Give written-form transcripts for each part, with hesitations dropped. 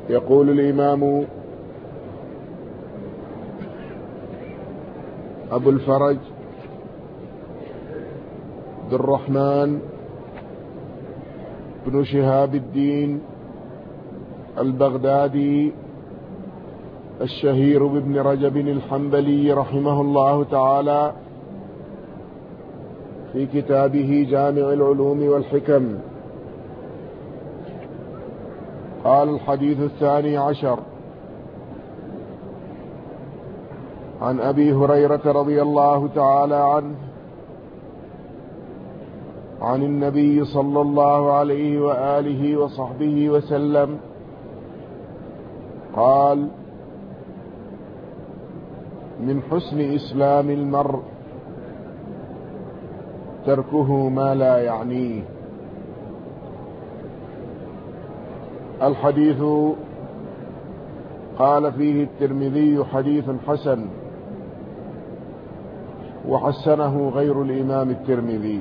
يقول الإمام أبو الفرج عبد الرحمن بن شهاب الدين البغدادي الشهير بابن رجب الحنبلي رحمه الله تعالى في كتابه جامع العلوم والحكم قال: الحديث 12 عن أبي هريرة رضي الله تعالى عنه عن النبي صلى الله عليه وآله وصحبه وسلم قال: من حسن إسلام المرء تركه ما لا يعنيه. الحديث قال فيه الترمذي: حديث حسن، وحسنه غير الإمام الترمذي.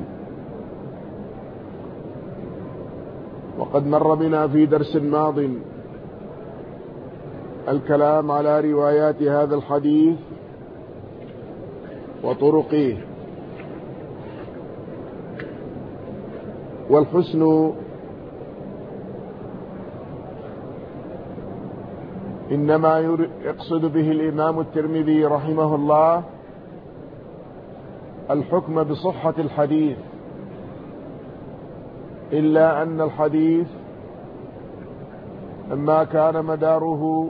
وقد مر بنا في درس ماض الكلام على روايات هذا الحديث وطرقه. والحسن إنما يقصد به الإمام الترمذي رحمه الله الحكم بصحة الحديث، إلا أن الحديث لما كان مداره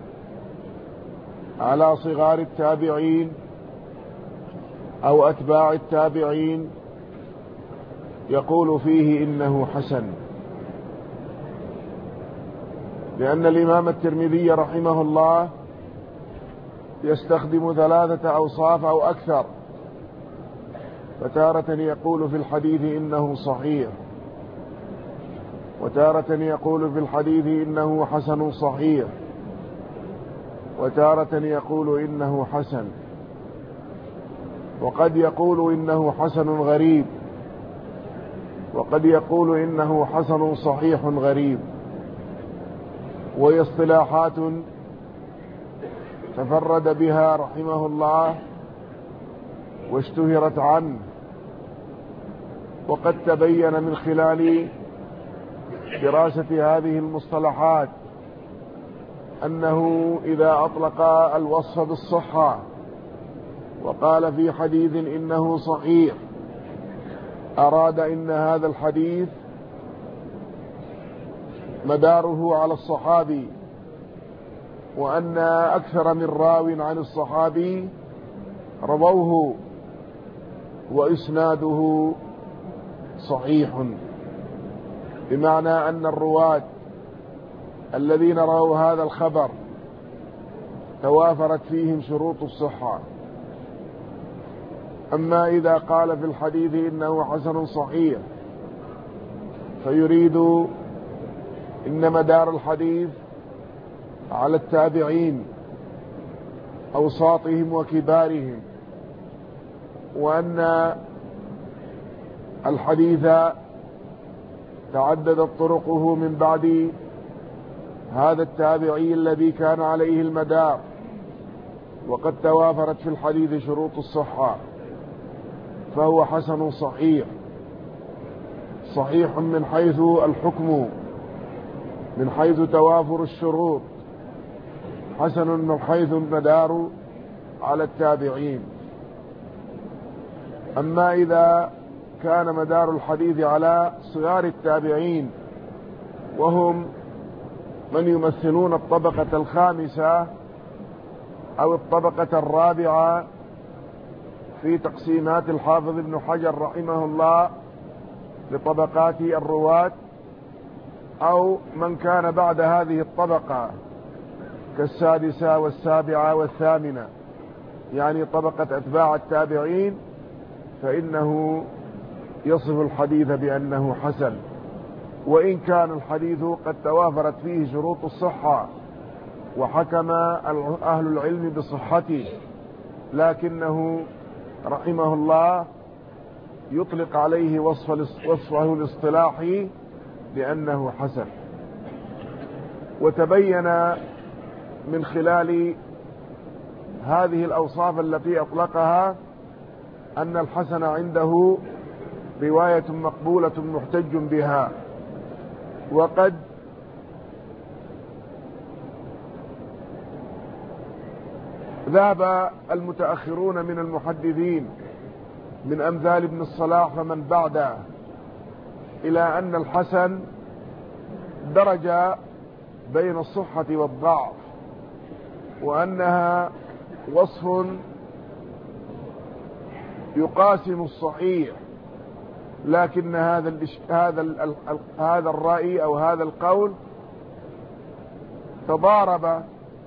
على صغار التابعين أو أتباع التابعين يقول فيه إنه حسن، لأن الإمام الترمذي رحمه الله يستخدم 3 أوصاف أو أكثر، فتارة يقول في الحديث إنه صحيح، وتارة يقول في الحديث إنه حسن صحيح، وتارة يقول إنه حسن، وقد يقول إنه حسن غريب، وقد يقول إنه حسن صحيح غريب. وهي اصطلاحات تفرد بها رحمه الله واشتهرت عنه، وقد تبين من خلال دراسة هذه المصطلحات أنه إذا أطلق الوصف بالصحة وقال في حديث إنه صحيح أراد إن هذا الحديث مداره على الصحابي، وأن أكثر من راو عن الصحابي رووه وإسناده صحيح، بمعنى أن الرواة الذين رووا هذا الخبر توافرت فيهم شروط الصحة. أما إذا قال في الحديث إنه حسن صحيح فيريد إن مدار الحديث على التابعين أوساطهم وكبارهم، وأن الحديث تعددت طرقه من بعد هذا التابعي الذي كان عليه المدار، وقد توافرت في الحديث شروط الصحة، فهو حسن صحيح. صحيح من حيث الحكم، من حيث توافر الشروط، حسن من حيث المدار على التابعين. أما إذا كان مدار الحديث على صغار التابعين وهم من يمثلون الطبقة الخامسة أو الطبقة الرابعة في تقسيمات الحافظ ابن حجر رحمه الله لطبقات الرواة، أو من كان بعد هذه الطبقة كالسادسة والسابعة والثامنة، يعني طبقة أتباع التابعين، فإنه يصف الحديث بأنه حسن، وإن كان الحديث قد توافرت فيه شروط الصحة وحكم أهل العلم بصحته، لكنه رحمه الله يطلق عليه وصفه الاصطلاحي لأنه حسن. وتبين من خلال هذه الأوصاف التي أطلقها أن الحسن عنده رواية مقبولة محتج بها. وقد ذهب المتأخرون من المحدثين من أمثال ابن الصلاح فمن بعده إلى أن الحسن درج بين الصحة والضعف، وأنها وصف يقاسم الصحيح، لكن هذا الرأي أو هذا القول تضارب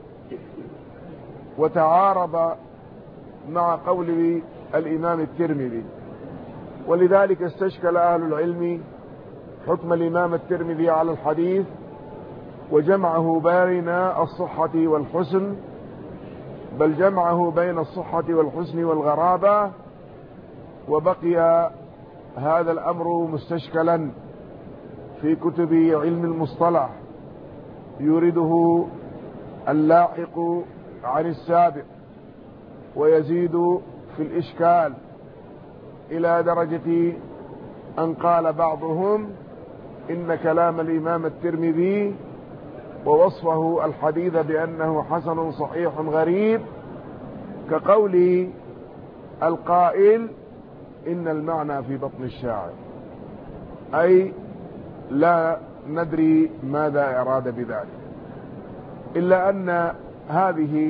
وتعارض مع قول الإمام الترمذي، ولذلك استشكل أهل العلم حكم الإمام الترمذي على الحديث وجمعه بين الصحة والحسن، بل جمعه بين الصحة والحسن والغرابة، وبقي هذا الأمر مستشكلا في كتب علم المصطلح يورده اللاحق عن السابق ويزيد في الإشكال، إلى درجة أن قال بعضهم إن كلام الإمام الترمذي ووصفه الحديث بأنه حسن صحيح غريب كقول القائل إن المعنى في بطن الشاعر، أي لا ندري ماذا أراد بذلك. إلا أن هذه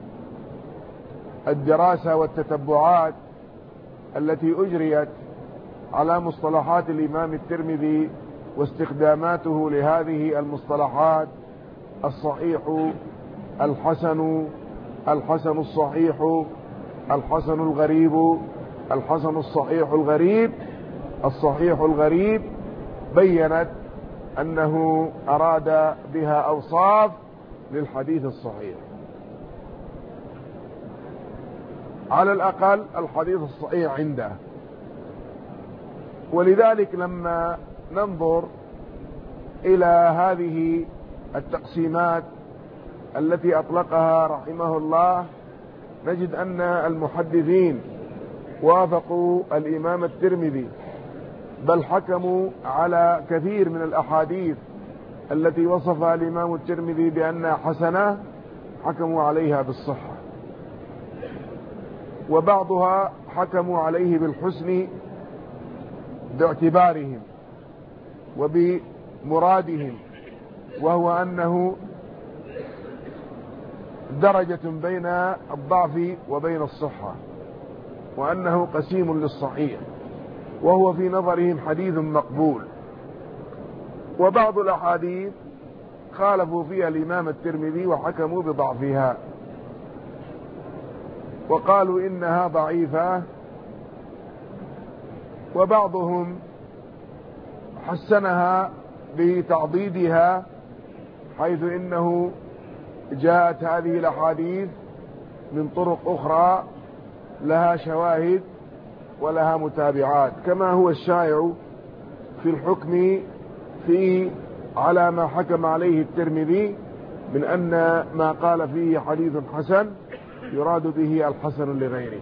الدراسة والتتبعات التي أجريت على مصطلحات الإمام الترمذي واستخداماته لهذه المصطلحات الصحيح، الحسن، الحسن الصحيح، الحسن الغريب، الحسن الصحيح الغريب، الصحيح الغريب، بيّنت أنه أراد بها أوصاف للحديث الصحيح، على الأقل الحديث الصحيح عنده. ولذلك لما ننظر إلى هذه التقسيمات التي أطلقها رحمه الله، نجد أن المحدثين وافقوا الإمام الترمذي، بل حكموا على كثير من الأحاديث التي وصفها الإمام الترمذي بأنها حسنة، حكموا عليها بالصحة، وبعضها حكموا عليه بالحسن باعتبارهم وبمرادهم، وهو أنه درجة بين الضعف وبين الصحة، وأنه قسيم للصحيح، وهو في نظرهم حديث مقبول. وبعض الأحاديث خالفوا فيها الإمام الترمذي وحكموا بضعفها وقالوا إنها ضعيفة، وبعضهم حسنها بتعضيدها، حيث إنه جاءت هذه الأحاديث من طرق أخرى لها شواهد ولها متابعات، كما هو الشائع في الحكم على ما حكم عليه الترمذي من أن ما قال فيه حديث حسن يراد به الحسن لغيره.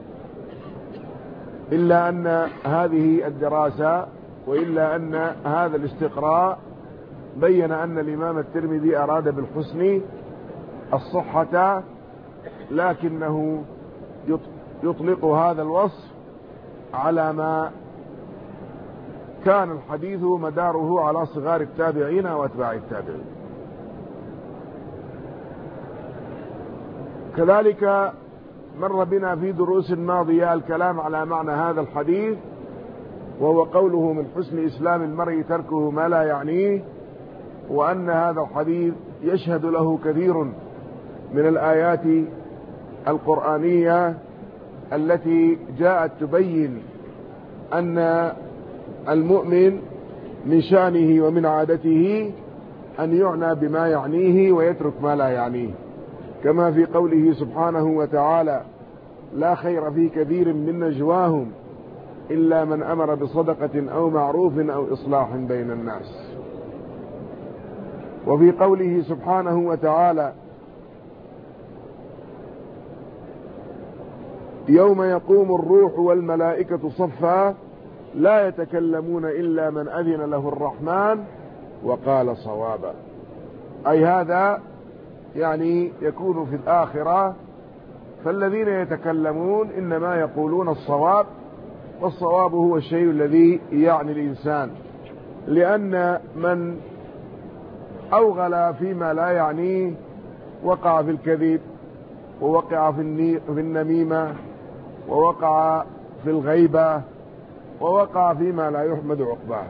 إلا أن هذه الدراسة وإلا أن هذا الاستقراء بين أن الإمام الترمذي أراد بالحسن الصحة، لكنه يطلق هذا الوصف على ما كان الحديث مداره على صغار التابعين وأتباع التابعين. كذلك مر بنا في دروس ماضية الكلام على معنى هذا الحديث، وهو قوله من حسن إسلام المرء تركه ما لا يعنيه، وأن هذا الحديث يشهد له كثير من الآيات القرآنية التي جاءت تبين أن المؤمن من شأنه ومن عادته أن يعنى بما يعنيه ويترك ما لا يعنيه، كما في قوله سبحانه وتعالى لا خير في كثير من نجواهم إلا من أمر بصدقة أو معروف أو إصلاح بين الناس. وفي قوله سبحانه وتعالى يوم يقوم الروح والملائكة صفا لا يتكلمون إلا من أذن له الرحمن وقال صوابا، أي هذا يعني يكون في الآخرة، فالذين يتكلمون إنما يقولون الصواب، والصواب هو الشيء الذي يعني الإنسان، لأن من أوغل فيما لا يعنيه وقع في الكذب، ووقع في النميمة، ووقع في الغيبة، ووقع فيما لا يحمد عقباه.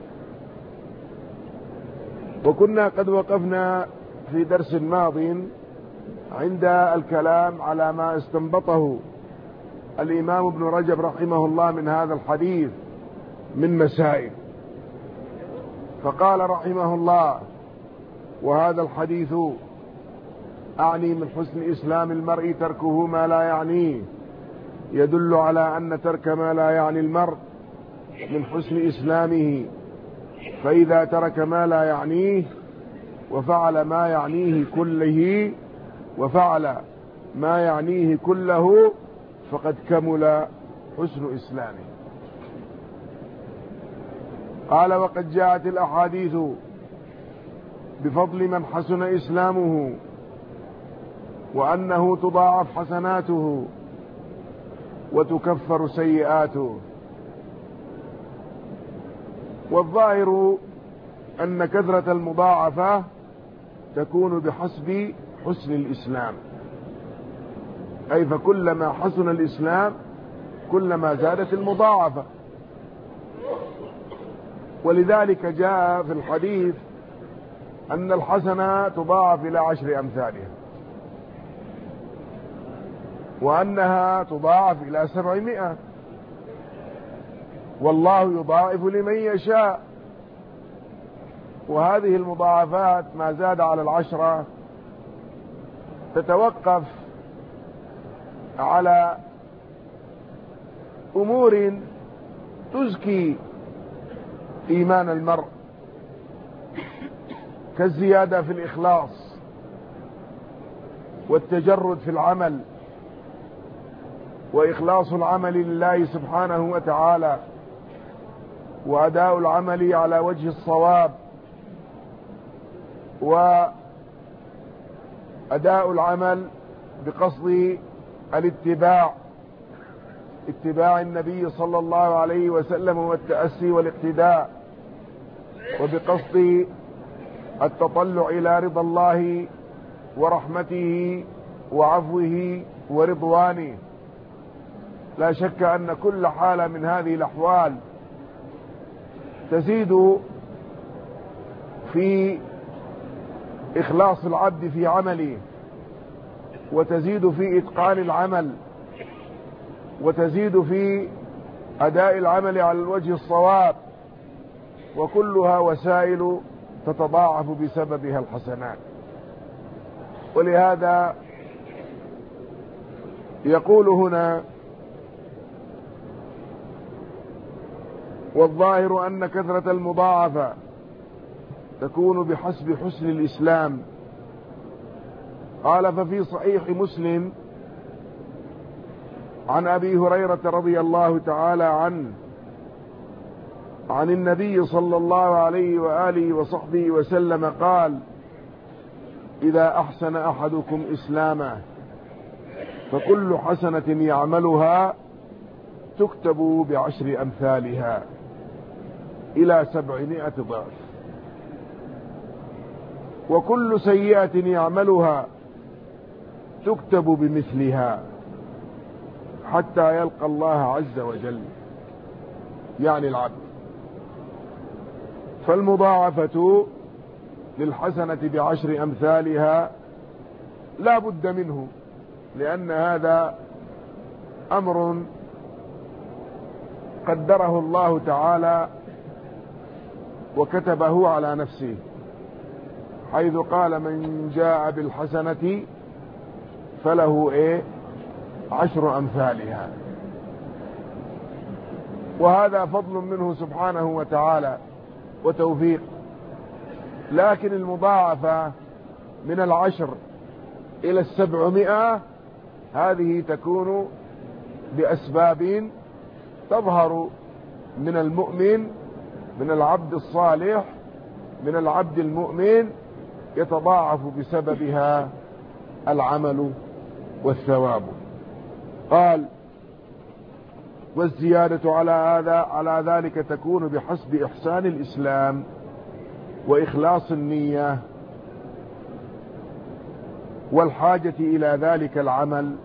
وكنا قد وقفنا في درس ماض عند الكلام على ما استنبطه الإمام ابن رجب رحمه الله من هذا الحديث من مسائل، فقال رحمه الله: وهذا الحديث أعني من حسن إسلام المرء تركه ما لا يعنيه، يدل على أن ترك ما لا يعني المرء من حسن إسلامه، فإذا ترك ما لا يعنيه وفعل ما يعنيه كله فقد كمل حسن إسلامه. قال: وقد جاءت الأحاديث بفضل من حسن إسلامه وأنه تضاعف حسناته وتكفر سيئاته. والظاهر أن كثرة المضاعفة تكون بحسب حسن الإسلام، أي فكلما حسن الإسلام كلما زادت المضاعفة. ولذلك جاء في الحديث أن الحسنة تضاعف إلى 10 أمثالها، وأنها تضاعف إلى 700، والله يضاعف لمن يشاء. وهذه المضاعفات ما زاد على 10 تتوقف على أمور تزكي إيمان المرء، كالزيادة في الإخلاص والتجرد في العمل، وإخلاص العمل لله سبحانه وتعالى، وأداء العمل على وجه الصواب، وأداء العمل بقصد اتباع النبي صلى الله عليه وسلم والتأسي والاقتداء، وبقصد التطلع إلى رضا الله ورحمته وعفوه ورضوانه. لا شك أن كل حالة من هذه الأحوال تزيد في إخلاص العبد في عمله، وتزيد في إتقان العمل، وتزيد في أداء العمل على الوجه الصواب، وكلها وسائل تتضاعف بسببها الحسنات. ولهذا يقول هنا: والظاهر أن كثرة المضاعفة تكون بحسب حسن الإسلام. قال: ففي صحيح مسلم عن أبي هريرة رضي الله تعالى عنه عن النبي صلى الله عليه وآله وصحبه وسلم قال: إذا أحسن أحدكم إسلامه فكل حسنة يعملها تكتب ب10 أمثالها إلى 700 ضعف، وكل سيئة يعملها تكتب بمثلها حتى يلقى الله عز وجل، يعني العبد. فالمضاعفة للحسنة ب10 أمثالها لا بد منه، لأن هذا أمر قدره الله تعالى وكتبه على نفسه، حيث قال: من جاء بالحسنة فله 10 أمثالها. وهذا فضل منه سبحانه وتعالى وتوفيق، لكن المضاعفة من 10 إلى 700 هذه تكون بأسباب تظهر من المؤمن، من العبد الصالح، من العبد المؤمن، يتضاعف بسببها العمل والثواب. قال: والزيادة على ذلك تكون بحسب إحسان الإسلام وإخلاص النية والحاجة إلى ذلك العمل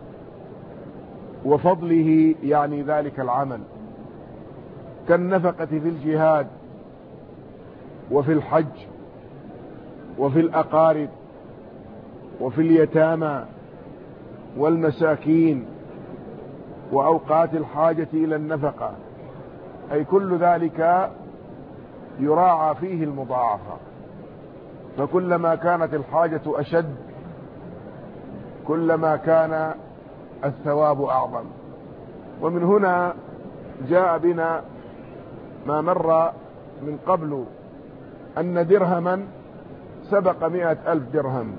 وفضله، يعني ذلك العمل، كالنفقة في الجهاد وفي الحج وفي الأقارب وفي اليتامى والمساكين وأوقات الحاجة إلى النفقة، أي كل ذلك يراعى فيه المضاعفة. فكلما كانت الحاجة أشد كلما كان الثواب أعظم. ومن هنا جاء بنا ما مر من قبل أن درهما سبق 100,000 درهم.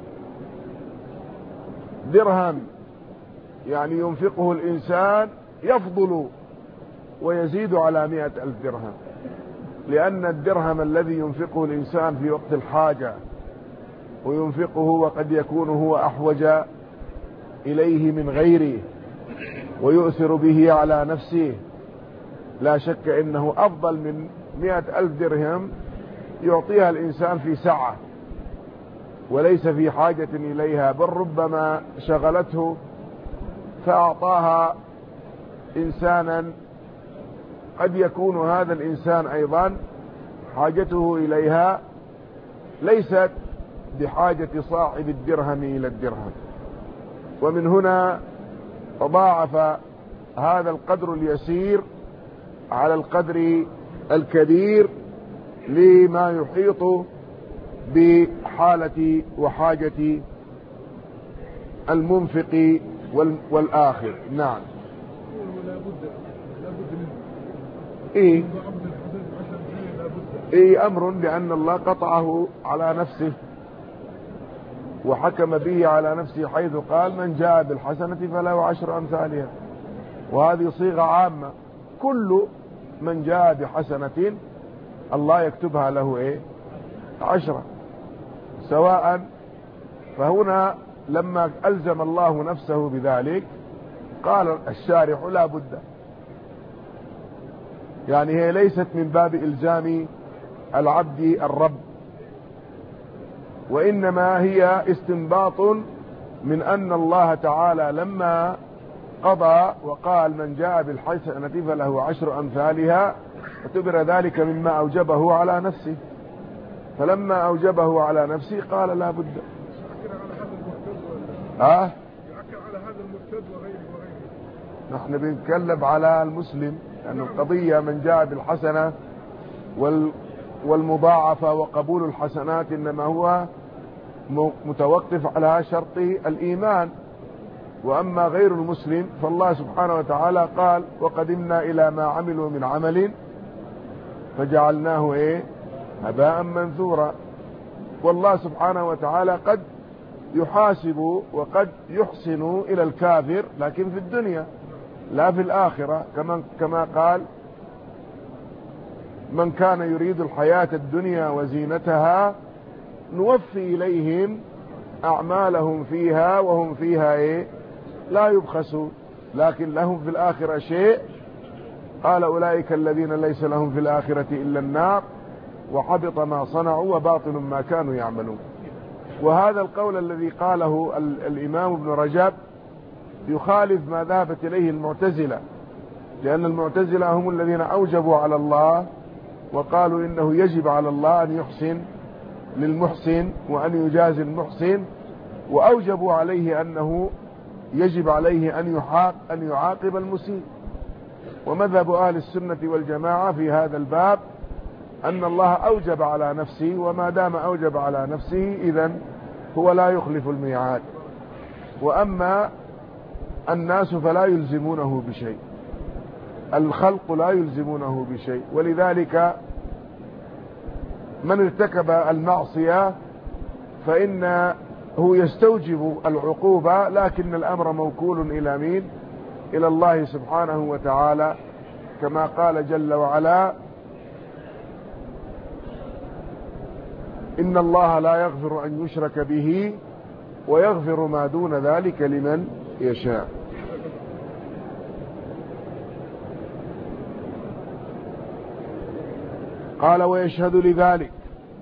درهم يعني ينفقه الإنسان يفضل ويزيد على 100,000 درهم، لأن الدرهم الذي ينفقه الإنسان في وقت الحاجة وينفقه وقد يكون هو أحوج إليه من غيره ويؤثر به على نفسه، لا شك إنه أفضل من 100,000 درهم يعطيها الإنسان في ساعة وليس في حاجة إليها، بل ربما شغلته فأعطاها إنسانا قد يكون هذا الإنسان أيضا حاجته إليها ليست بحاجة صاحب الدرهم إلى الدرهم. ومن هنا تضاعف هذا القدر اليسير على القدر الكبير لما يحيط بحالة وحاجة المنفق والآخر. نعم. إيه أمر لأن الله قطعه على نفسه وحكم به على نفسه، حيث قال: من جاء بالحسنة فله 10 أمثالها. وهذه صيغة عامة، كل من جاء بحسنة الله يكتبها له 10 سواء. فهنا لما ألزم الله نفسه بذلك قال الشارح: لا بد، يعني هي ليست من باب إلزام العبد الرب، وإنما هي استنباط من أن الله تعالى لما قضى وقال: من جاء بالحسنة فله 10 أمثالها، اعتبر ذلك مما أوجبه على نفسه، فلما أوجبه على نفسه قال: لا بد. يؤكد على هذا المرتد وغيره. نحن بنتكلم على المسلم، لأن القضية من جاء بالحسنة والمضاعفة وقبول الحسنات إنما هو متوقف على شرط الإيمان. وأما غير المسلم فالله سبحانه وتعالى قال: وقدمنا إلى ما عملوا من عمل فجعلناه هباء منثورا. والله سبحانه وتعالى قد يحاسب وقد يحسن إلى الكافر، لكن في الدنيا لا في الآخرة، كما قال: من كان يريد الحياة الدنيا وزينتها نوفي إليهم أعمالهم فيها وهم فيها لا يبخسون، لكن لهم في الآخرة شيء. قال: أولئك الذين ليس لهم في الآخرة إلا النار وحبط ما صنعوا وباطل ما كانوا يعملون. وهذا القول الذي قاله الإمام ابن رجب يخالف ما ذهبت إليه المعتزلة، لأن المعتزلة هم الذين أوجبوا على الله وقالوا إنه يجب على الله أن يحسن للمحسن وأن يجازي المحسن، وأوجبوا عليه أنه يجب عليه أن يعاقب المسيء. ومذهب أهل السنة والجماعة في هذا الباب أن الله أوجب على نفسه، وما دام أوجب على نفسه إذن هو لا يخلف الميعاد. وأما الناس فلا يلزمونه بشيء، الخلق لا يلزمونه بشيء. ولذلك من ارتكب المعصية فإنه يستوجب العقوبة، لكن الأمر موكول إلى مين؟ إلى الله سبحانه وتعالى، كما قال جل وعلا: إن الله لا يغفر أن يشرك به ويغفر ما دون ذلك لمن يشاء. قال: ويشهد لذلك،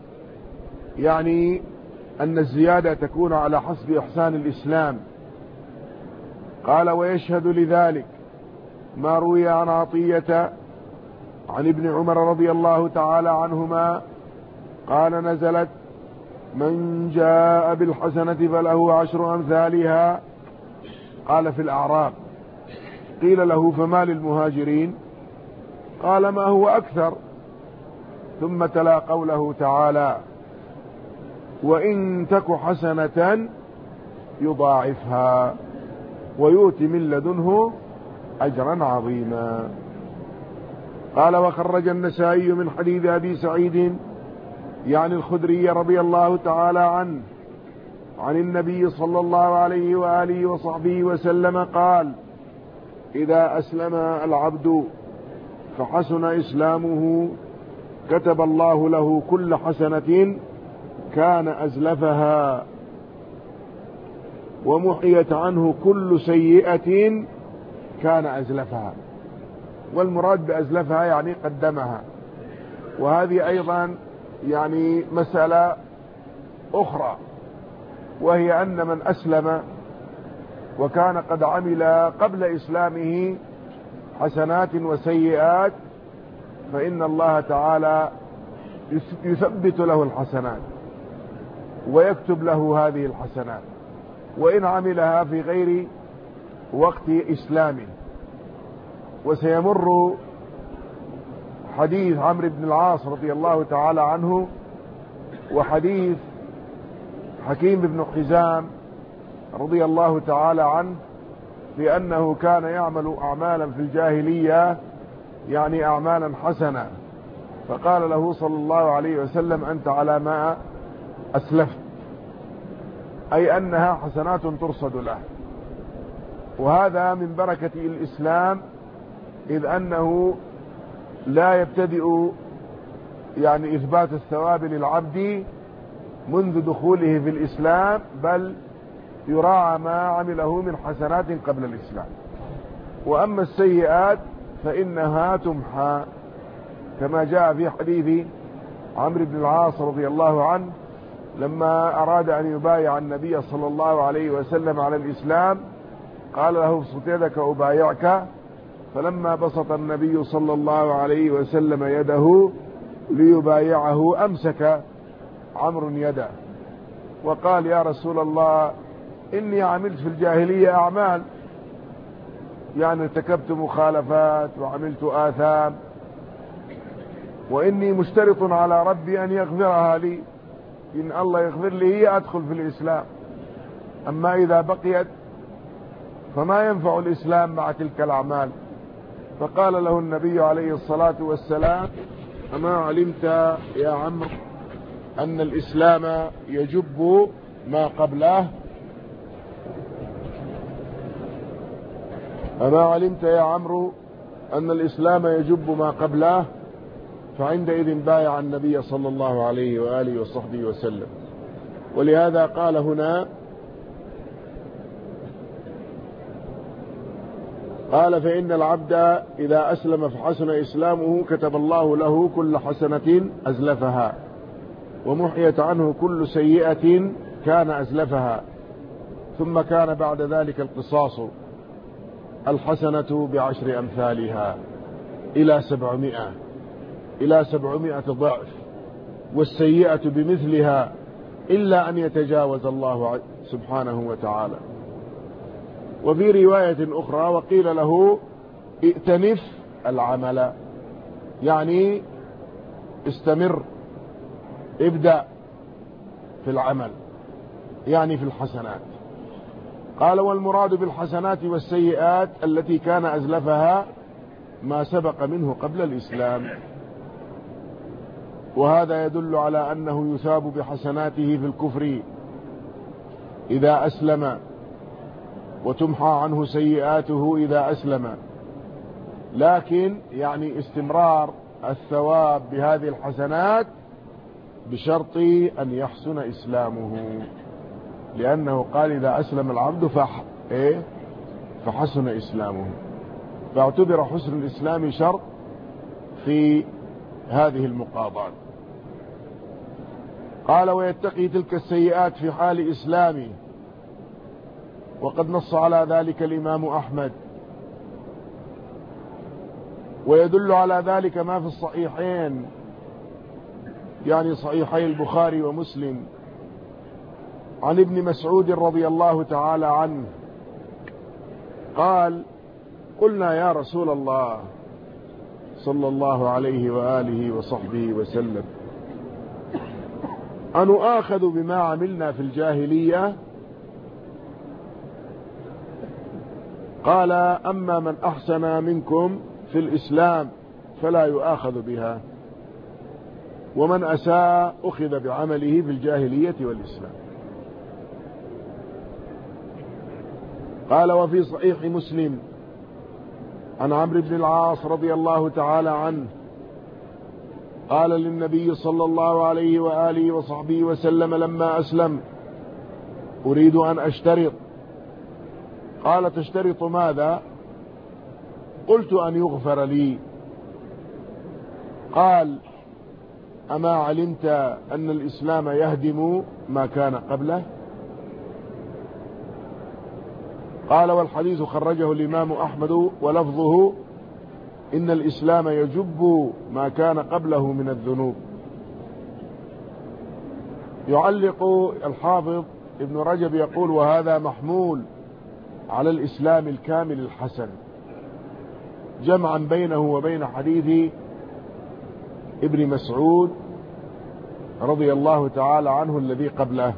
يعني أن الزيادة تكون على حسب إحسان الإسلام. قال: ويشهد لذلك ما روي عن عطية عن ابن عمر رضي الله تعالى عنهما قال: نزلت: من جاء بالحسنة فله 10 أمثالها. قال: في الأعراب. قيل له: فما للمهاجرين؟ قال: ما هو أكثر. ثم تلا قوله تعالى: وإن تك حسنة يضاعفها ويؤتي من لدنه أجرا عظيما. قال: وخرج النسائي من حديث أبي سعيد يعني الخدري رضي الله تعالى عنه عن النبي صلى الله عليه وآله وصحبه وسلم قال: إذا أسلم العبد فحسن إسلامه كتب الله له كل حسنة كان أزلفها ومحيت عنه كل سيئة كان أزلفها. والمراد بأزلفها يعني قدمها. وهذه أيضا يعني مسألة أخرى، وهي أن من أسلم وكان قد عمل قبل إسلامه حسنات وسيئات فإن الله تعالى يثبت له الحسنات ويكتب له هذه الحسنات، وإن عملها في غير وقت إسلامه. وسيمر حديث عمرو بن العاص رضي الله تعالى عنه وحديث حكيم بن حزام رضي الله تعالى عنه في أنه كان يعمل أعمالا في الجاهلية يعني أعمالا حسنة، فقال له صلى الله عليه وسلم: أنت على ما أسلفت، أي أنها حسنات ترصد له. وهذا من بركة الإسلام، إذ أنه لا يبتدئ يعني إثبات الثواب للعبد منذ دخوله في الإسلام، بل يراعى ما عمله من حسنات قبل الإسلام. وأما السيئات فإنها تمحى، كما جاء في حديث عمرو بن العاص رضي الله عنه لما أراد أن يبايع النبي صلى الله عليه وسلم على الإسلام قال له: ابسط يدك أبايعك. فلما بسط النبي صلى الله عليه وسلم يده ليبايعه أمسك عمرو يده وقال: يا رسول الله، إني عملت في الجاهلية أعمال، يعني ارتكبت مخالفات وعملت آثام، وإني مشترط على ربي أن يغفرها لي، إن الله يغفر لي أدخل في الإسلام، أما إذا بقيت فما ينفع الإسلام مع تلك الأعمال. فقال له النبي عليه الصلاة والسلام: أما علمت يا عمرو أن الإسلام يجب ما قبله؟ أما علمت يا عمرو أن الإسلام يجب ما قبله؟ فعندئذ بايع النبي صلى الله عليه وآله وصحبه وسلم. ولهذا قال هنا: قال: فإن العبد إذا أسلم فحسن إسلامه كتب الله له كل حسنة أزلفها ومحيت عنه كل سيئة كان أزلفها. ثم كان بعد ذلك القصاص، الحسنة ب10 أمثالها إلى 700 ضعف، والسيئة بمثلها إلا أن يتجاوز الله سبحانه وتعالى. وفي رواية أخرى: وقيل له: ائتنف العمل، يعني استمر، ابدأ في العمل، يعني في الحسنات. قال: والمراد بالحسنات والسيئات التي كان أزلفها ما سبق منه قبل الإسلام. وهذا يدل على أنه يثاب بحسناته في الكفر إذا أسلم، وتمحى عنه سيئاته إذا أسلم، لكن يعني استمرار الثواب بهذه الحسنات بشرط أن يحسن إسلامه، لأنه قال إذا أسلم العبد فحسن إسلامه، فاعتبر حسن الإسلام شرط في هذه المقاضاة. قال ويتقي تلك السيئات في حال إسلامه، وقد نص على ذلك الإمام أحمد، ويدل على ذلك ما في الصحيحين، يعني صحيحي البخاري ومسلم، عن ابن مسعود رضي الله تعالى عنه قال قلنا يا رسول الله صلى الله عليه وآله وصحبه وسلم أنؤاخذ بما عملنا في الجاهلية؟ قال أما من أحسن منكم في الإسلام فلا يؤاخذ بها، ومن أساء أخذ بعمله في الجاهلية والإسلام. قال وفي صحيح مسلم عن عمرو بن العاص رضي الله تعالى عنه قال للنبي صلى الله عليه وآله وصحبه وسلم لما أسلم أريد أن أشترط. قال تشترط ماذا؟ قلت أن يغفر لي. قال أما علمت أن الإسلام يهدم ما كان قبله؟ قال والحديث خرجه الإمام أحمد ولفظه إن الإسلام يجب ما كان قبله من الذنوب. يعلق الحافظ ابن رجب يقول وهذا محمول على الإسلام الكامل الحسن، جمعا بينه وبين حديث ابن مسعود رضي الله تعالى عنه الذي قبله.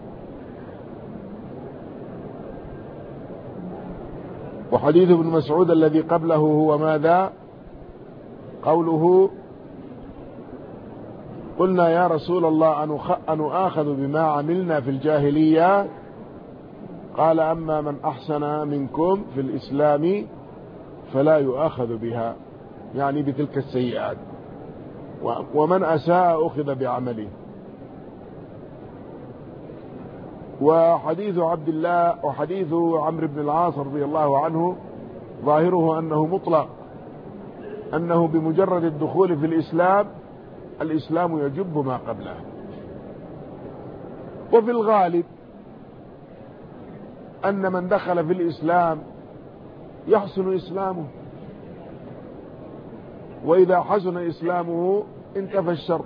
وحديث ابن مسعود الذي قبله هو ماذا؟ قوله قلنا يا رسول الله أنؤاخذ بما عملنا في الجاهلية؟ قال أما من أحسن منكم في الإسلام فلا يؤاخذ بها، يعني بتلك السيئات، ومن أساء أخذ بعمله. وحديث عبد الله وحديث عمرو بن العاص رضي الله عنه ظاهره أنه مطلق، أنه بمجرد الدخول في الإسلام يجب ما قبله. وفي الغالب أن من دخل في الإسلام يحسن إسلامه، وإذا حسن إسلامه انتفى الشرط.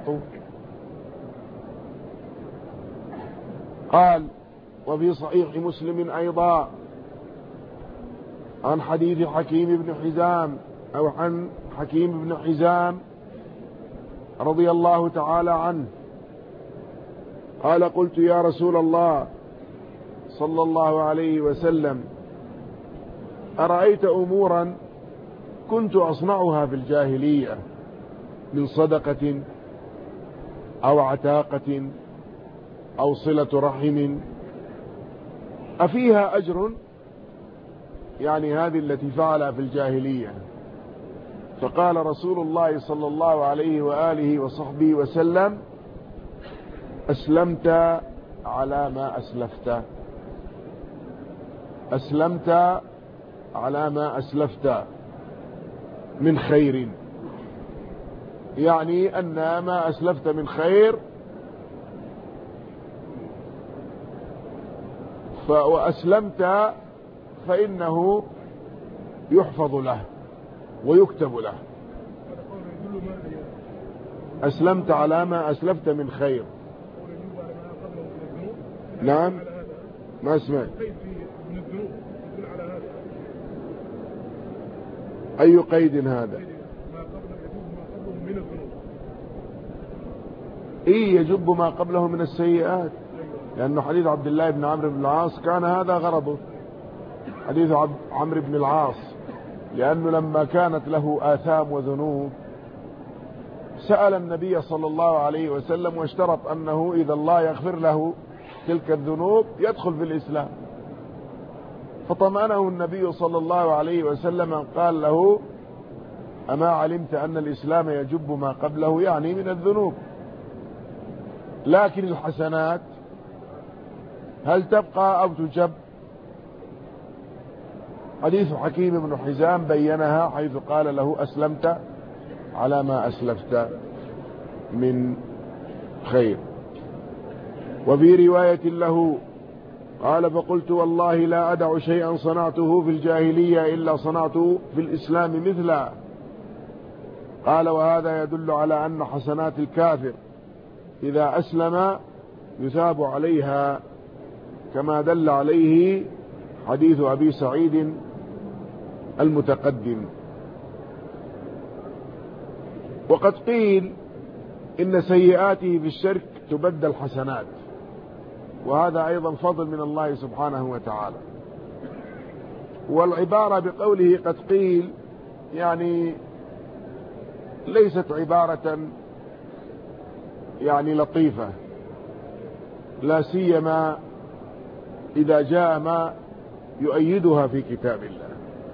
قال وفي صحيح مسلم أيضا عن حديث حكيم بن حزام أو عن حكيم بن حزام رضي الله تعالى عنه قال قلت يا رسول الله صلى الله عليه وسلم أرأيت أمورا كنت أصنعها في الجاهلية من صدقة أو عتاقة أو صلة رحم أفيها أجر؟ يعني هذه التي فعلها في الجاهلية. فقال رسول الله صلى الله عليه وآله وصحبه وسلم أسلمت على ما أسلفت، أسلمت على ما أسلفت من خير، يعني أن ما أسلفت من خير وأسلمت فإنه يحفظ له ويكتب له. أسلمت على ما أسلفت من خير. نعم ما اسمع. أي قيد هذا؟ إيه يجب ما قبله من السيئات، لأنه حديث عبد الله بن عمرو بن العاص كان هذا غرضه، حديث عمرو بن العاص، لأنه لما كانت له آثام وذنوب سأل النبي صلى الله عليه وسلم واشترط أنه إذا الله يغفر له تلك الذنوب يدخل في الإسلام، فطمأنه النبي صلى الله عليه وسلم قال له: أما علمت أن الإسلام يجب ما قبله، يعني من الذنوب، لكن الحسنات هل تبقى أو تجب؟ حديث حكيم بن حزام بينها حيث قال له: أسلمت على ما أسلفت من خير. وفي رواية له قال: فقلت والله لا أدع شيئا صنعته في الجاهلية إلا صنعته في الإسلام مثله. قال: وهذا يدل على أن حسنات الكافر إذا أسلم يثاب عليها، كما دل عليه حديث أبي سعيد المتقدم. وقد قيل إن سيئاته في الشرك تبدل حسنات، وهذا أيضا فضل من الله سبحانه وتعالى. والعبارة بقوله قد قيل يعني ليست عبارة يعني لطيفة، لا سيما إذا جاء ما يؤيدها في كتاب الله.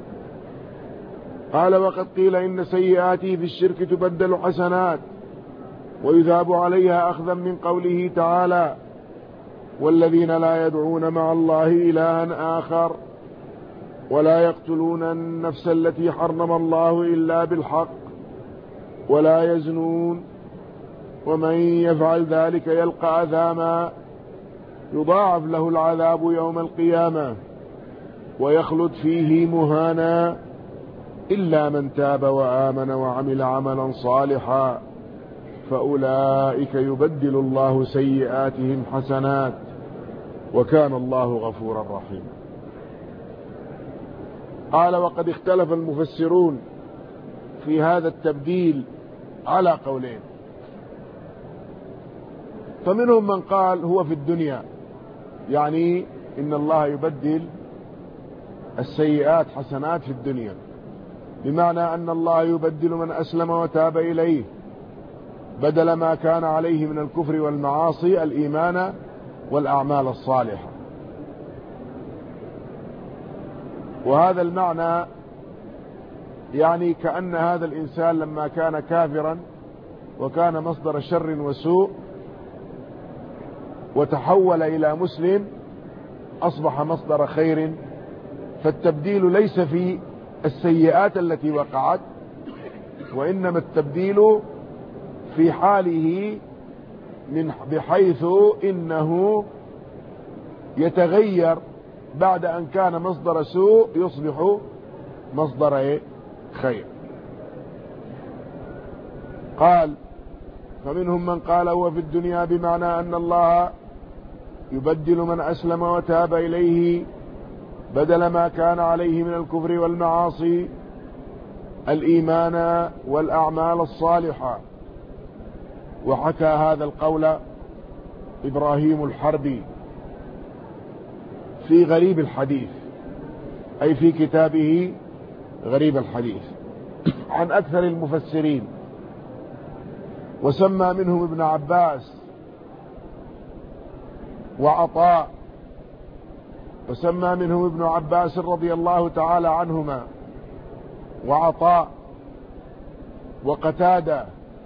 قال: وقد قيل إن سيئاته في الشرك تبدل حسنات ويثاب عليها، أخذا من قوله تعالى: والذين لا يدعون مع الله إلها آخر ولا يقتلون النفس التي حرم الله إلا بالحق ولا يزنون ومن يفعل ذلك يلقى أثاما يضاعف له العذاب يوم القيامة ويخلد فيه مهانا إلا من تاب وآمن وعمل عملا صالحا فأولئك يبدل الله سيئاتهم حسنات وكان الله غفورا رحيما. قال: وقد اختلف المفسرون في هذا التبديل على قولين، فمنهم من قال هو في الدنيا، يعني إن الله يبدل السيئات حسنات في الدنيا، بمعنى أن الله يبدل من أسلم وتاب إليه بدل ما كان عليه من الكفر والمعاصي الإيمان والأعمال الصالحة. وهذا المعنى يعني كأن هذا الإنسان لما كان كافرا وكان مصدر شر وسوء وتحول إلى مسلم أصبح مصدر خير، فالتبديل ليس في السيئات التي وقعت، وإنما التبديل في حاله بحيث إنه يتغير بعد أن كان مصدر سوء يصبح مصدر خير. قال: فمنهم من قال هو في الدنيا بمعنى أن الله يبدل من أسلم وتاب إليه بدل ما كان عليه من الكفر والمعاصي الإيمان والأعمال الصالحة. وحكى هذا القول إبراهيم الحربي في غريب الحديث، أي في كتابه غريب الحديث، عن أكثر المفسرين، وسمى منهم ابن عباس وعطاء، وسمى منهم ابن عباس رضي الله تعالى عنهما وعطاء وقتادة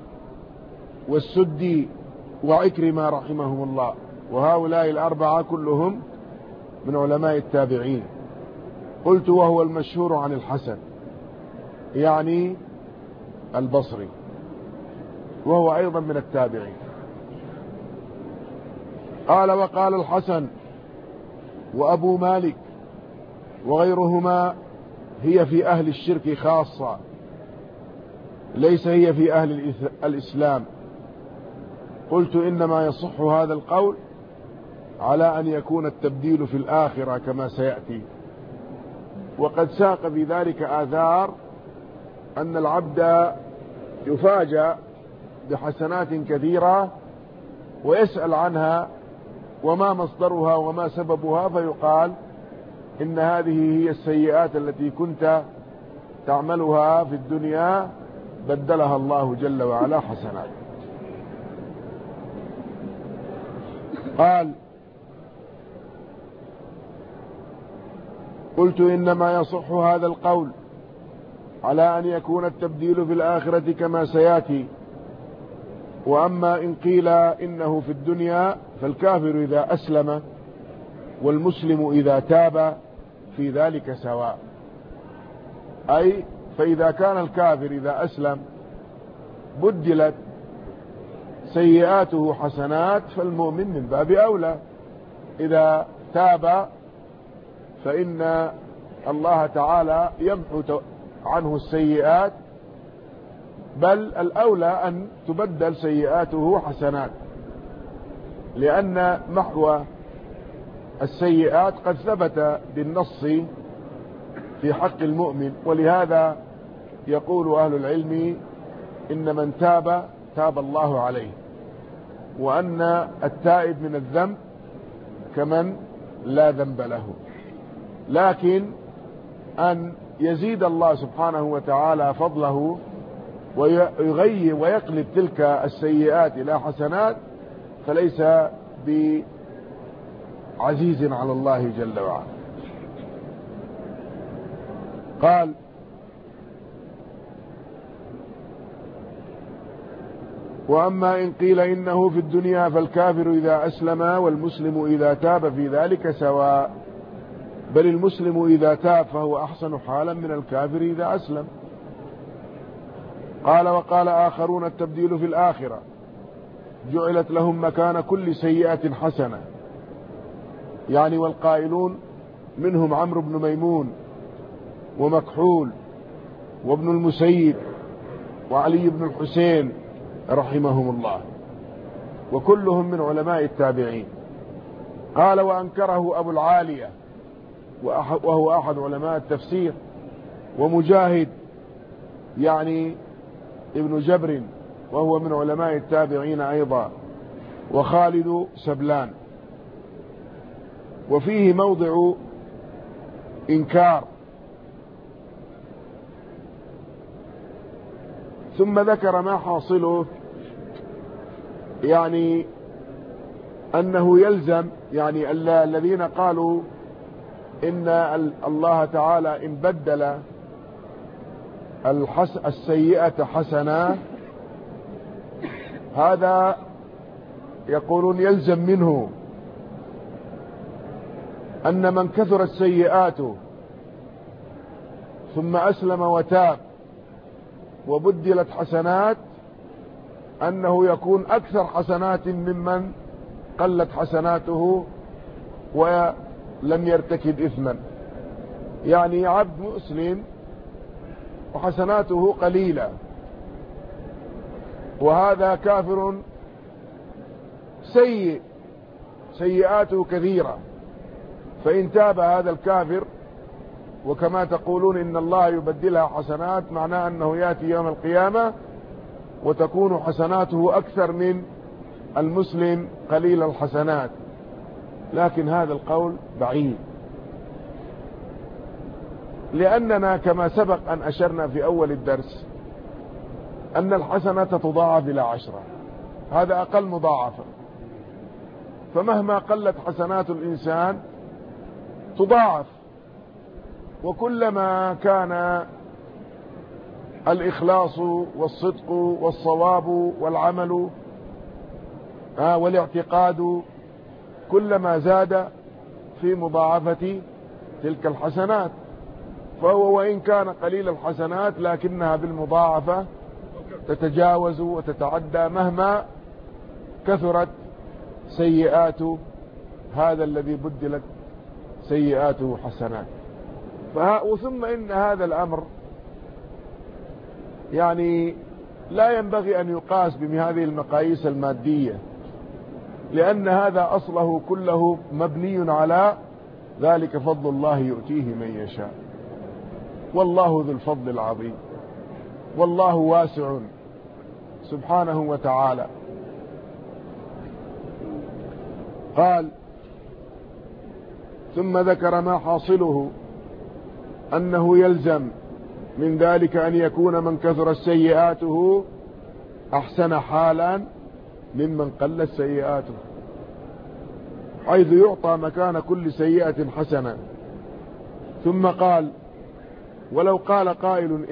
والسدي وعكرمة رحمهم الله، وهؤلاء الأربعة كلهم من علماء التابعين. قلت: وهو المشهور عن الحسن يعني البصري، وهو أيضا من التابعين. قال: وقال الحسن وأبو مالك وغيرهما هي في أهل الشرك خاصة، ليس هي في أهل الإسلام. قلت: إنما يصح هذا القول على أن يكون التبديل في الآخرة كما سيأتي، وقد ساق في ذلك آثار أن العبد يفاجأ بحسنات كثيرة ويسأل عنها وما مصدرها وما سببها، فيقال إن هذه هي السيئات التي كنت تعملها في الدنيا بدلها الله جل وعلا حسنات. قال: قلت إنما يصح هذا القول على أن يكون التبديل في الآخرة كما سيأتي، وأما إن قيل إنه في الدنيا فالكافر إذا أسلم والمسلم إذا تاب في ذلك سواء. أي فإذا كان الكافر إذا أسلم بدلت سيئاته حسنات، فالمؤمن من باب أولى إذا تاب فإن الله تعالى يمحو عنه السيئات، بل الأولى أن تبدل سيئاته حسنات، لأن محو السيئات قد ثبت بالنص في حق المؤمن. ولهذا يقول أهل العلم إن من تاب تاب الله عليه، وأن التائب من الذنب كمن لا ذنب له. لكن أن يزيد الله سبحانه وتعالى فضله ويغير ويقلب تلك السيئات إلى حسنات فليس بعزيز على الله جل وعلا. قال: وأما إن قيل إنه في الدنيا فالكافر إذا أسلم والمسلم إذا تاب في ذلك سواء، بل المسلم إذا تاب فهو أحسن حالا من الكافر إذا أسلم. قال: وقال آخرون التبديل في الآخرة جعلت لهم مكان كل سيئة حسنة، يعني والقائلون منهم عمرو بن ميمون ومكحول وابن المسيب وعلي بن الحسين رحمهم الله، وكلهم من علماء التابعين. قال: وأنكره أبو العالية وهو أحد علماء التفسير، ومجاهد يعني ابن جبر وهو من علماء التابعين أيضا، وخالد سبلان. وفيه موضع إنكار. ثم ذكر ما حاصله، يعني أنه يلزم، يعني الذين قالوا إن الله تعالى إن بدل السيئة حسنة، هذا يقولون يلزم منه أن من كثرت سيئاته ثم أسلم وتاب وبدلت حسنات أنه يكون أكثر حسنات ممن قلت حسناته ولم يرتكب إثما. يعني عبد مسلم وحسناته قليلة، وهذا كافر سيء سيئاته كثيرة، فإن تاب هذا الكافر، وكما تقولون إن الله يبدلها حسنات، معناه أنه يأتي يوم القيامة وتكون حسناته أكثر من المسلم قليل الحسنات، لكن هذا القول بعيد، لأننا كما سبق أن أشرنا في أول الدرس أن الحسنة تضاعف إلى 10، هذا أقل مضاعفة، فمهما قلت حسنات الإنسان تضاعف، وكلما كان الإخلاص والصدق والصواب والعمل والاعتقاد كلما زاد في مضاعفة تلك الحسنات. فهو وإن كان قليل الحسنات لكنها بالمضاعفة تتجاوز وتتعدى مهما كثرت سيئات هذا الذي بدلت سيئاته حسنات. ثم إن هذا الأمر يعني لا ينبغي أن يقاس بهذه المقاييس المادية، لأن هذا أصله كله مبني على ذلك فضل الله يؤتيه من يشاء، والله ذو الفضل العظيم، والله واسع سبحانه وتعالى. قال: ثم ذكر ما حاصله أنه يلزم من ذلك أن يكون من كثرت سيئاته أحسن حالا ممن قلت سيئاته، حيث يعطى مكان كل سيئة حسنة. ثم قال: ولو قال قائل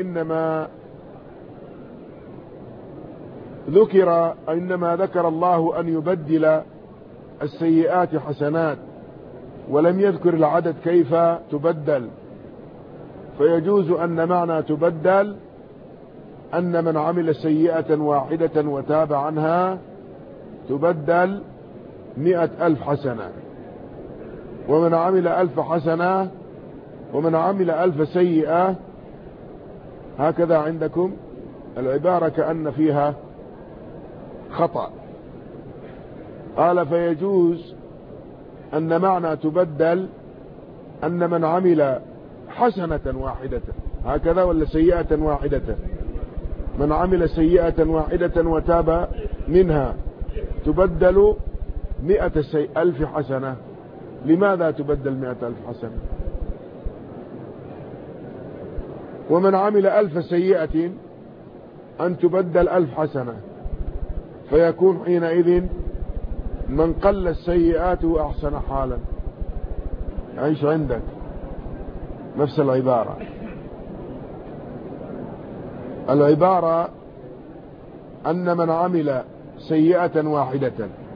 إنما ذكر الله أن يبدل السيئات حسنات ولم يذكر العدد كيف تبدل، فيجوز أن معنى تبدل أن من عمل سيئة واحدة وتاب عنها تبدل 100,000 حسنة، ومن عمل 1000 حسنة، ومن عمل 1000 سيئة. هكذا عندكم العبارة كأن فيها خطأ. قال: فيجوز أن معنى تبدل أن من عمل حسنة واحدة، هكذا ولا سيئة واحدة؟ من عمل سيئة واحدة وتاب منها تبدل 100,000 حسنة. لماذا تبدل 100,000 حسنة؟ ومن عمل 1000 سيئة أن تبدل 1000 حسنة، فيكون حينئذ من قل السيئات أحسن حالا. عيش عندك نفس العبارة أن من عمل سيئة واحدة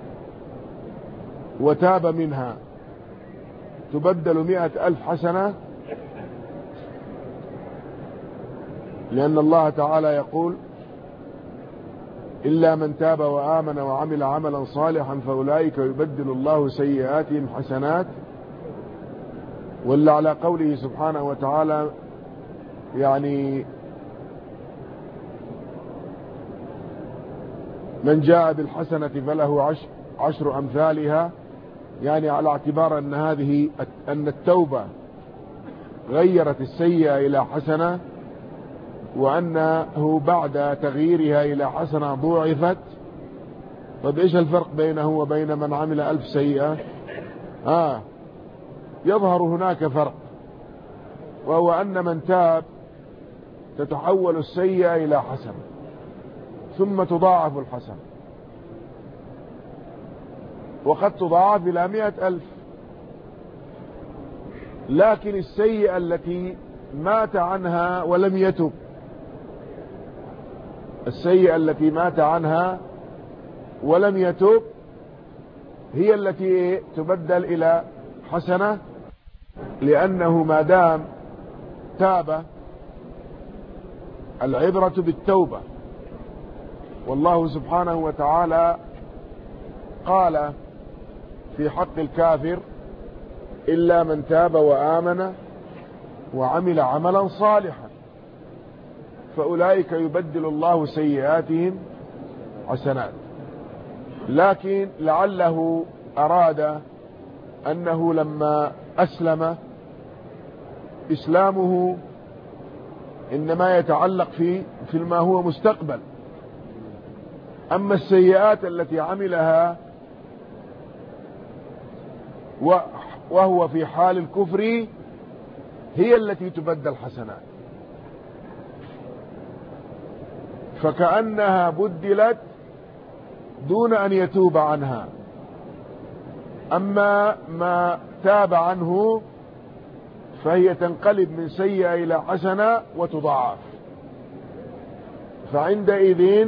وتاب منها تبدل 100,000 حسنة، لأن الله تعالى يقول: إلا من تاب وآمن وعمل عملا صالحا فأولئك يبدل الله سيئاتهم حسنات. ولا على قوله سبحانه وتعالى يعني من جاء بالحسنة فله 10 أمثالها، يعني على اعتبار أن التوبة غيرت السيئة إلى حسنة، وأنه بعد تغييرها إلى حسنة ضوعفت. طيب إيش الفرق بينه وبين من عمل 1000 سيئة؟ يظهر هناك فرق، وهو أن من تاب تتحول السيئة إلى حسنة ثم تضاعف الحسنة، وقد تضاعف إلى 100,000. لكن السيئة التي مات عنها ولم يتب، السيئة التي مات عنها ولم يتب هي التي تبدل إلى حسنة، لأنه ما دام تاب. العبرة بالتوبة، والله سبحانه وتعالى قال في حق الكافر: إلا من تاب وآمن وعمل عملا صالحا فأولئك يبدل الله سيئاتهم حسنات. لكن لعله أراد أنه لما أسلم إسلامه إنما يتعلق في ما هو مستقبل، أما السيئات التي عملها وهو في حال الكفر هي التي تبدل حسنات، فكأنها بدلت دون أن يتوب عنها. أما ما تاب عنه فهي تنقلب من سيئة إلى حسنة وتضاعف. فعندئذ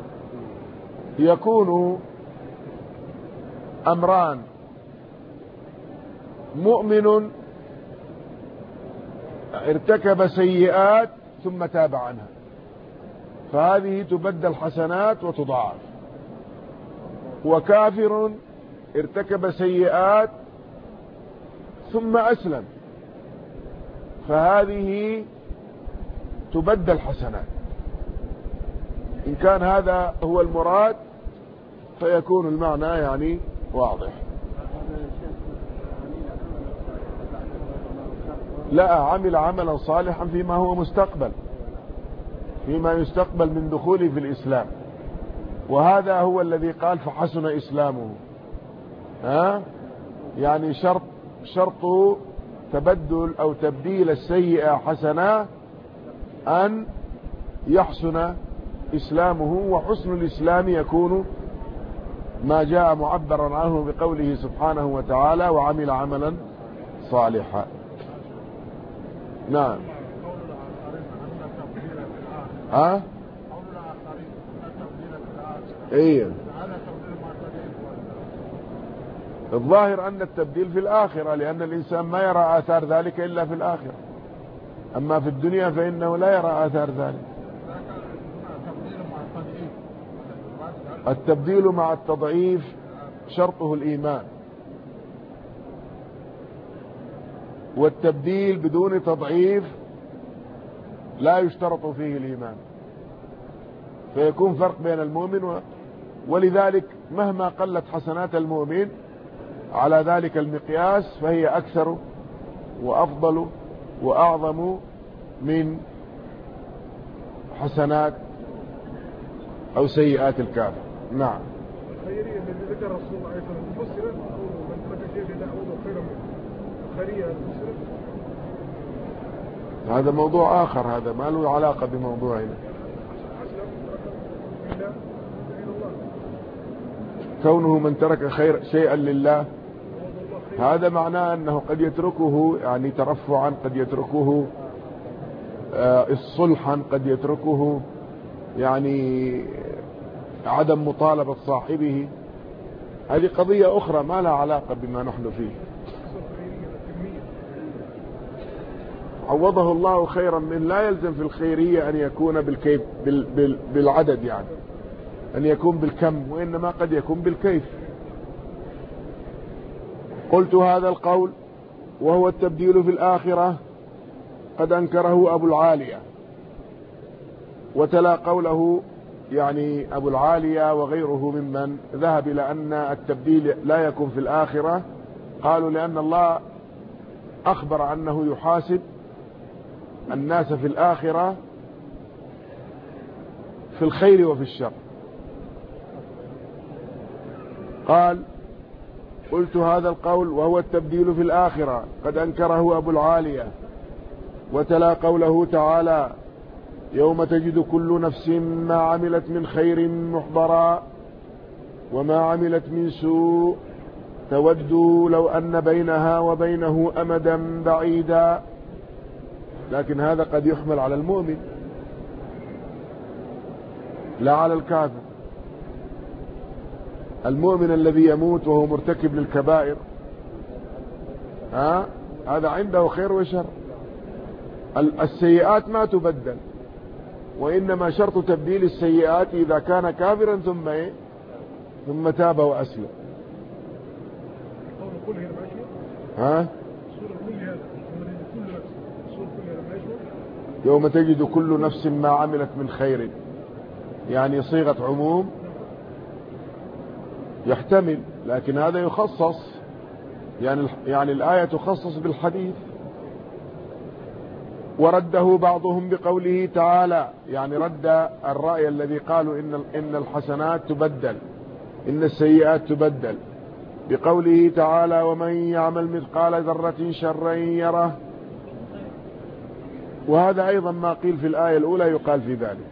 يكون أمران: مؤمن ارتكب سيئات ثم تاب عنها فهذه تبدل حسنات وتضاعف، وكافر ارتكب سيئات ثم أسلم فهذه تبدل حسنات. إن كان هذا هو المراد فيكون المعنى يعني واضح. لا، عمل عملا صالحا فيما هو مستقبل، فيما يستقبل من دخوله في الإسلام، وهذا هو الذي قال فحسن إسلامه. يعني شرط تبدل أو تبديل السيئة حسنة أن يحسن إسلامه، وحسن الإسلام يكون ما جاء معبرا عنه بقوله سبحانه وتعالى وعمل عملا صالحا. نعم. ها؟ ايه، الظاهر أن التبديل في الآخرة، لأن الإنسان ما يرى آثار ذلك إلا في الآخرة، أما في الدنيا فإنه لا يرى آثار ذلك. التبديل مع التضعيف شرطه الإيمان، والتبديل بدون تضعيف لا يشترط فيه الإيمان، فيكون فرق بين المؤمن ولذلك مهما قلت حسنات المؤمن على ذلك المقياس فهي أكثر وأفضل وأعظم من حسنات أو سيئات الكافر. نعم. الخيرية التي ذكر رسول الله عليه وسلم مفسرة من ترك شيئا لا أعوذ خيرا منه، الخيرية مفسرة. هذا موضوع آخر، هذا ما له علاقة بموضوعنا. كونه من ترك خير شيئا لله هذا معناه أنه قد يتركه يعني ترفعا، قد يتركه الصلحا، قد يتركه يعني عدم مطالبة صاحبه. هذه قضية أخرى ما لها علاقة بما نحن فيه. عوضه الله خيرا من، لا يلزم في الخيرية أن يكون بالكيف بالعدد، يعني أن يكون بالكم، وإنما قد يكون بالكيف. قلت هذا القول وهو التبديل في الآخرة قد أنكره أبو العالية، وتلا قوله يعني أبو العالية وغيره ممن ذهب إلى أن التبديل لا يكون في الآخرة. قالوا لأن الله أخبر أنه يحاسب الناس في الآخرة في الخير وفي الشر. قال قلت هذا القول وهو التبديل في الآخرة قد أنكره أبو العالية، وتلا قوله تعالى يوم تجد كل نفس ما عملت من خير محضرا وما عملت من سوء تود لو أن بينها وبينه أمدا بعيدا. لكن هذا قد يحمل على المؤمن لا على الكافر. المؤمن الذي يموت وهو مرتكب للكبائر هذا عنده خير وشر. السيئات ما تبدل، وإنما شرط تبديل السيئات إذا كان كافرا ثم تاب وأسلم. يوم تجد كل نفس ما عملت من خير، يعني صيغة عموم يحتمل، لكن هذا يخصص، يعني الآية تخصص بالحديث. ورده بعضهم بقوله تعالى، يعني رد الرأي الذي قالوا إن الحسنات تبدل، إن السيئات تبدل، بقوله تعالى ومن يعمل مثقال ذرة شرا يره. وهذا أيضا ما قيل في الآية الأولى يقال في ذلك.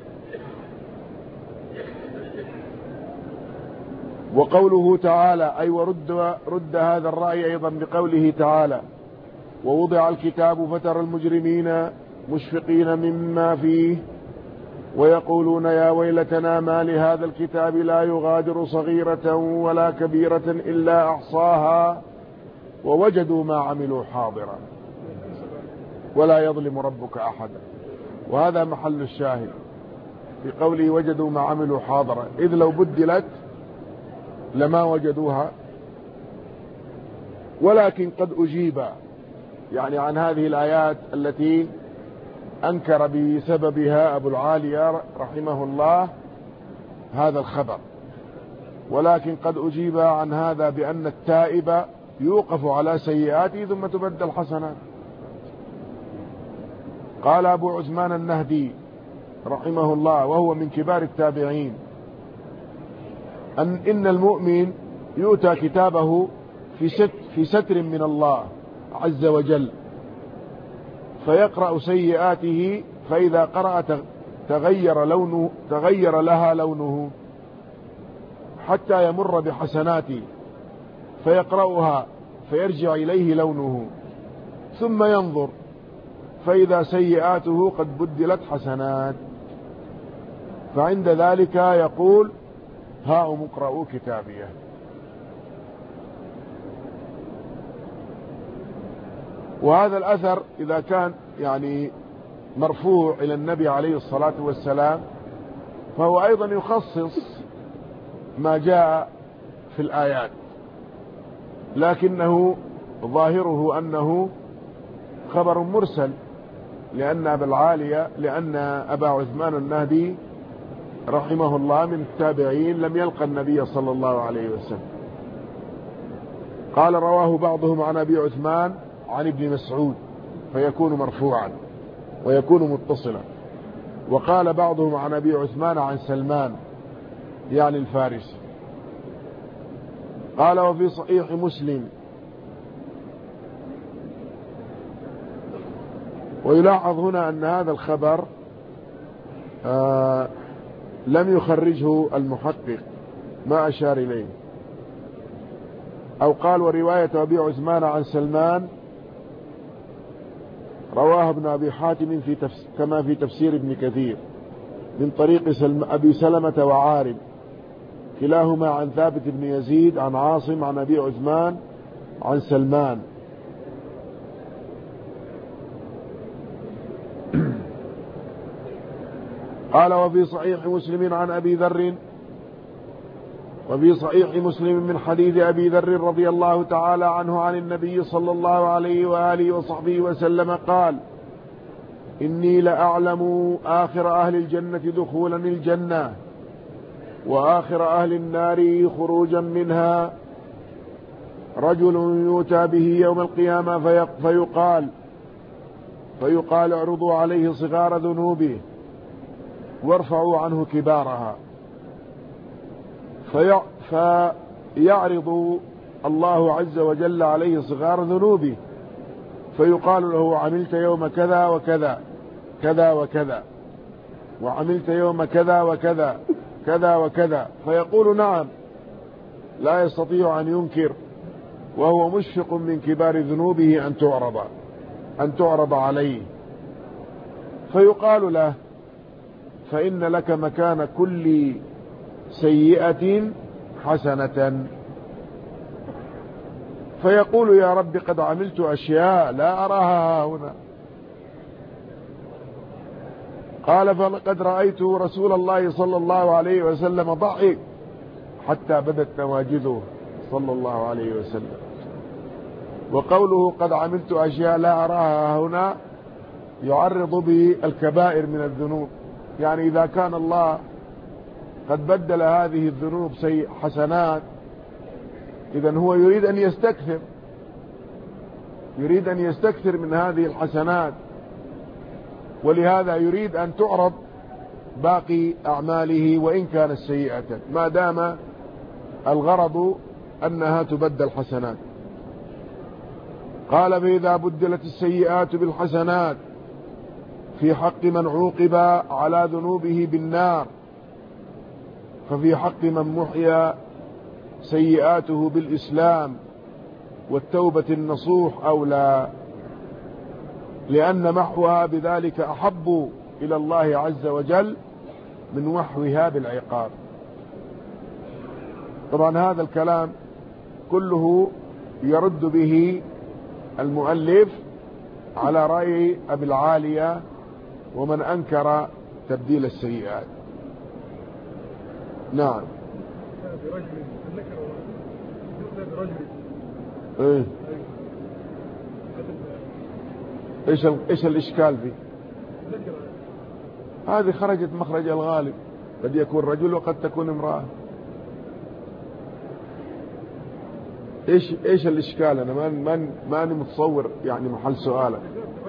وقوله تعالى أي ورد هذا الرأي أيضا بقوله تعالى ووضع الكتاب فترى المجرمين مشفقين مما فيه ويقولون يا ويلتنا ما لهذا الكتاب لا يغادر صغيرة ولا كبيرة إلا أحصاها ووجدوا ما عملوا حاضرا ولا يظلم ربك أحدا. وهذا محل الشاهد في قوله وجدوا ما عملوا حاضرا، إذ لو بدلت لما وجدوها. ولكن قد أجيب يعني عن هذه الآيات التي أنكر بسببها أبو العالية رحمه الله هذا الخبر، ولكن قد أجيب عن هذا بأن التائب يوقف على سيئاته ثم تبدل حسنات. قال أبو عثمان النهدي رحمه الله وهو من كبار التابعين إن المؤمن يؤتى كتابه في ستر من الله عز وجل، فيقرأ سيئاته، فإذا قرأ تغير لها لونه حتى يمر بحسناته فيقرأها فيرجع إليه لونه، ثم ينظر فإذا سيئاته قد بدلت حسنات، فعند ذلك يقول هاؤم اقرأوا كتابيه. وهذا الأثر إذا كان يعني مرفوع إلى النبي عليه الصلاة والسلام فهو أيضا يخصص ما جاء في الآيات، لكنه ظاهره أنه خبر مرسل، لأن أبا عثمان النهدي رحمه الله من التابعين لم يلقى النبي صلى الله عليه وسلم. قال رواه بعضهم عن أبي عثمان عن ابن مسعود فيكون مرفوعا ويكون متصلا، وقال بعضهم عن أبي عثمان عن سلمان يعني الفارسي. قال وفي صحيح مسلم. ويلاحظ هنا أن هذا الخبر لم يخرجه المحقق، ما أشار إليه، أو قال ورواية أبي عثمان عن سلمان رواه ابن أبي حاتم كما في تفسير ابن كثير من طريق أبي سلمة وعارب كلاهما عن ثابت بن يزيد عن عاصم عن أبي عثمان عن سلمان. قال وفي صحيح مسلم عن أبي ذر، وفي صحيح مسلم من حديث أبي ذر رضي الله تعالى عنه عن النبي صلى الله عليه وآله وصحبه وسلم قال إني لأعلم آخر أهل الجنة دخولا الجنة وآخر أهل النار خروجا منها رجل يؤتى به يوم القيامة فيقال اعرضوا عليه صغار ذنوبه وارفعوا عنه كبارها، فيعرض الله عز وجل عليه صغار ذنوبه فيقال له عملت يوم كذا وكذا كذا وكذا، وعملت يوم كذا وكذا كذا وكذا، فيقول نعم، لا يستطيع أن ينكر وهو مشفق من كبار ذنوبه أن تعرض عليه، فيقال له فإن لك مكان كل سيئة حسنة، فيقول يا رب قد عملت أشياء لا أراها هنا. قال فلقد رأيت رسول الله صلى الله عليه وسلم ضحك حتى بدت نواجذه صلى الله عليه وسلم. وقوله قد عملت أشياء لا أراها هنا يعرض بالكبائر من الذنوب، يعني إذا كان الله قد بدل هذه الذنوب حسنات إذن هو يريد أن يستكثر من هذه الحسنات، ولهذا يريد أن تعرض باقي أعماله وإن كانت سيئة ما دام الغرض أنها تبدل حسنات. قال فإذا بدلت السيئات بالحسنات في حق من عوقب على ذنوبه بالنار ففي حق من محيا سيئاته بالإسلام والتوبة النصوح أولى، لأن محوها بذلك أحب إلى الله عز وجل من محوها بالعقاب. طبعا هذا الكلام كله يرد به المؤلف على رأي أبي العالية ومن أنكر تبديل السيئات. نعم. ايه ايش الاشكال فيه؟ هذه خرجت مخرج الغالب، قد يكون رجل وقد تكون امرأة. ايش الاشكال؟ انا ماني متصور يعني محل سؤالك.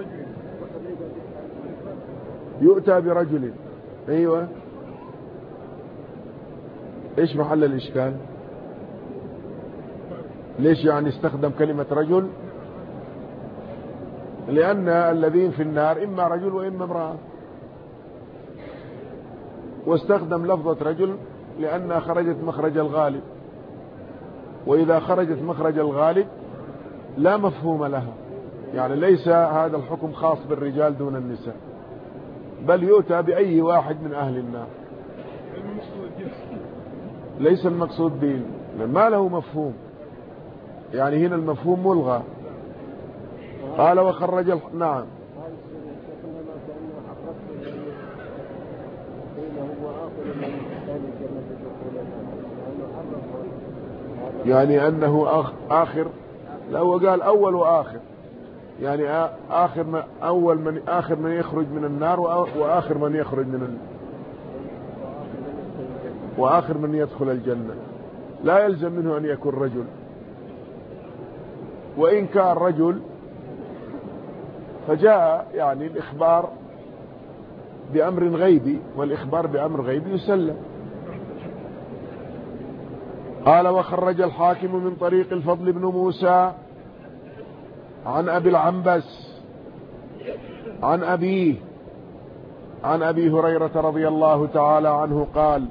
يؤتى برجل، ايوه، ايش محل الاشكال؟ ليش يعني استخدم كلمة رجل لأن الذين في النار إما رجل وإما امرأة، واستخدم لفظة رجل لأنها خرجت مخرج الغالب، وإذا خرجت مخرج الغالب لا مفهوم لها، يعني ليس هذا الحكم خاص بالرجال دون النساء، بل يؤتى بأي واحد من أهل النار، ليس المقصود دين، ما له مفهوم، يعني هنا المفهوم ملغى. قال وخرج نعم. يعني أنه آخر، لا هو قال أول وآخر، يعني آخر من يخرج من النار وآخر من يخرج وآخر من يدخل الجنة، لا يلزم منه أن يكون رجل، وإن كان رجل فجاء يعني الإخبار بأمر غيبي، والإخبار بأمر غيبي يسلم. قال وخرج الحاكم من طريق الفضل بن موسى عن أبي العنبس عن أبيه عن أبي هريرة رضي الله تعالى عنه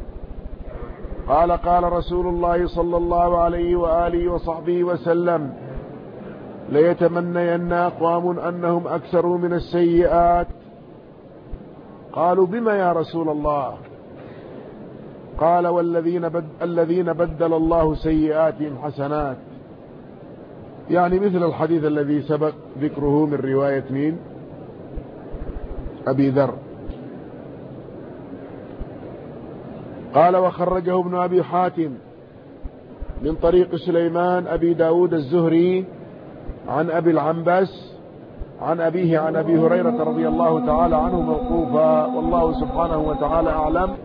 قال رسول الله صلى الله عليه وآله وصحبه وسلم ليتمنين أقوام أنهم أكثروا من السيئات. قالوا بما يا رسول الله؟ قال الذين بدل الله سيئاتهم حسنات، يعني مثل الحديث الذي سبق ذكره من رواية مين؟ أبي ذر. قال وخرجه ابن أبي حاتم من طريق سليمان أبي داود الزهري عن أبي العنبس عن أبيه عن أبي هريرة رضي الله تعالى عنه موقوفا، والله سبحانه وتعالى أعلم.